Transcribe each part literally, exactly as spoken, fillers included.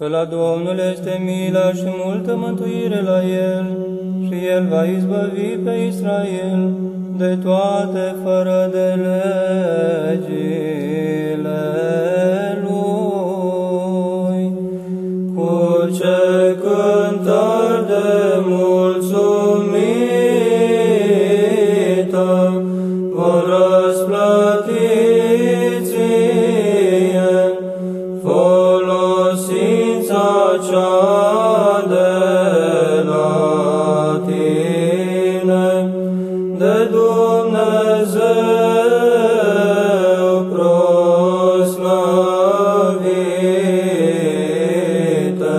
că la Domnul este mila și multă mântuire la El, și El va izbăvi pe Israel de toate fără de legile Lui. Cu ce cântări de mulțumită vor răsplăti ție folosința cea de la tine, de Dumnezeu proslăvită,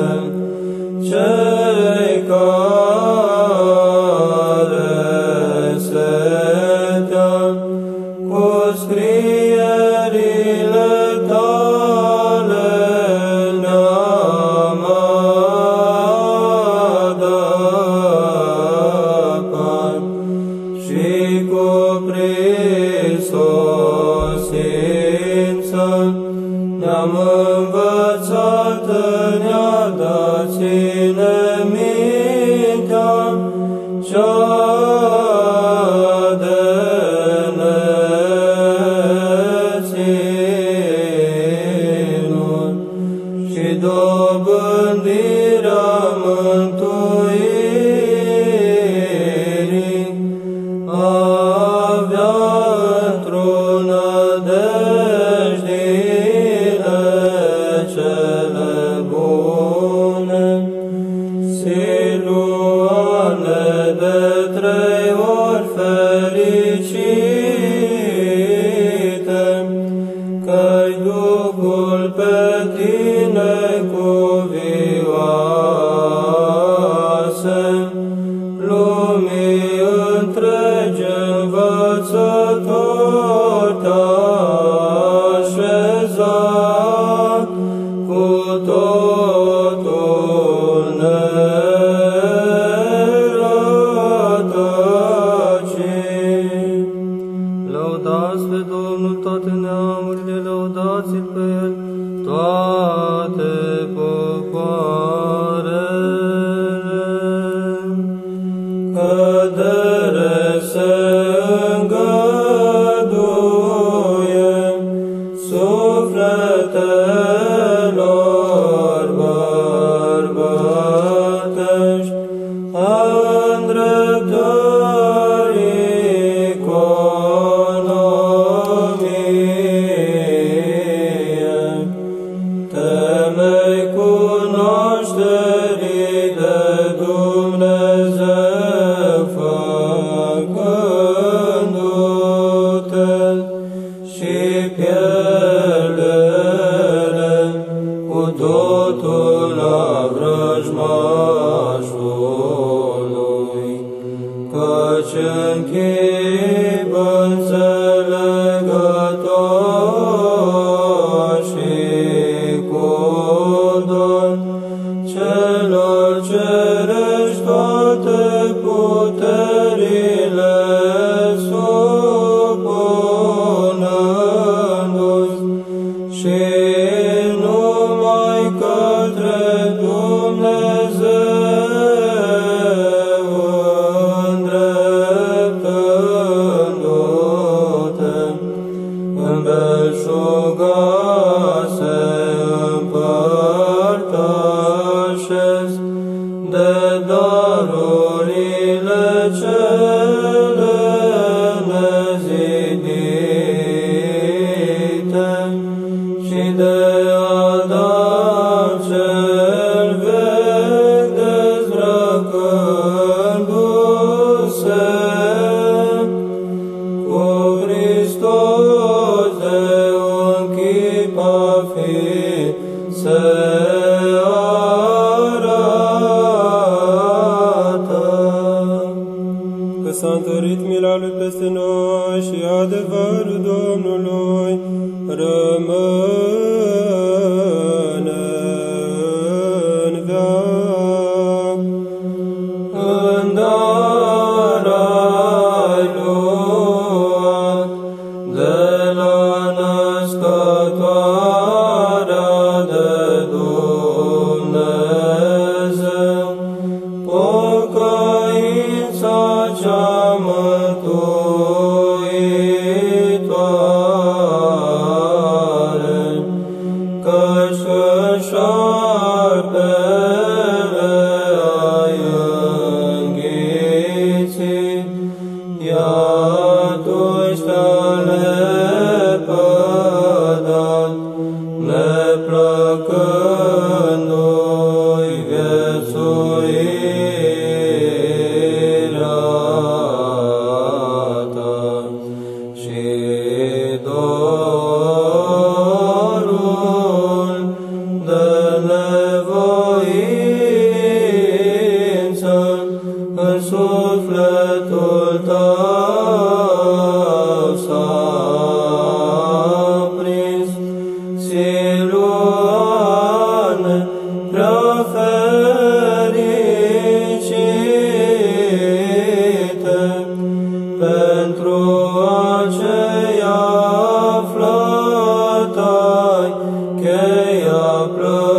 cei care setea cu scrierile tale ne-am adăpat și cu prisosință ne-am învățat în ea, da ține mintea cea de neținut și dobândirea mântuirii avea într-o nădejdile cele bune, siluane de trei ori fericite, că-i Duhul pe tine cuvioase, lumii întregi învățător te-a așezat cu totul nerătăcit. Lăudați pe Domnul toate neamurile, lăudați-L pe El toate popoarele. Cădere se îngăduie sufletelor bărbătești a îndreptării economie, temei cunoașterii de Dumnezeu făcându-te și pierdere cu totul la vrăjmașului, căci în chip înțelegător și cu don celor cerești toate puterile supunându-ți și numai către Dumnezeu îndreptându-te, în belșuga se împărtășesc de darurile cele nezidite și de Adam cel vechi dezbrăcându-se cu Hristos de un chip a fi se arată. Că s-a întărit mila Lui peste noi și adevărul Domnului rămâne în veac. În dar ai luat de la născătoarea de Dumnezeu șarpele ai înghițit, iată-și te-a lepădat, neplăcându-i viețuirea ta și dorul de nevoință în sufletul tău s-a prins. Siluane prea fericite, pentru aceea află-tai cheia plăcută.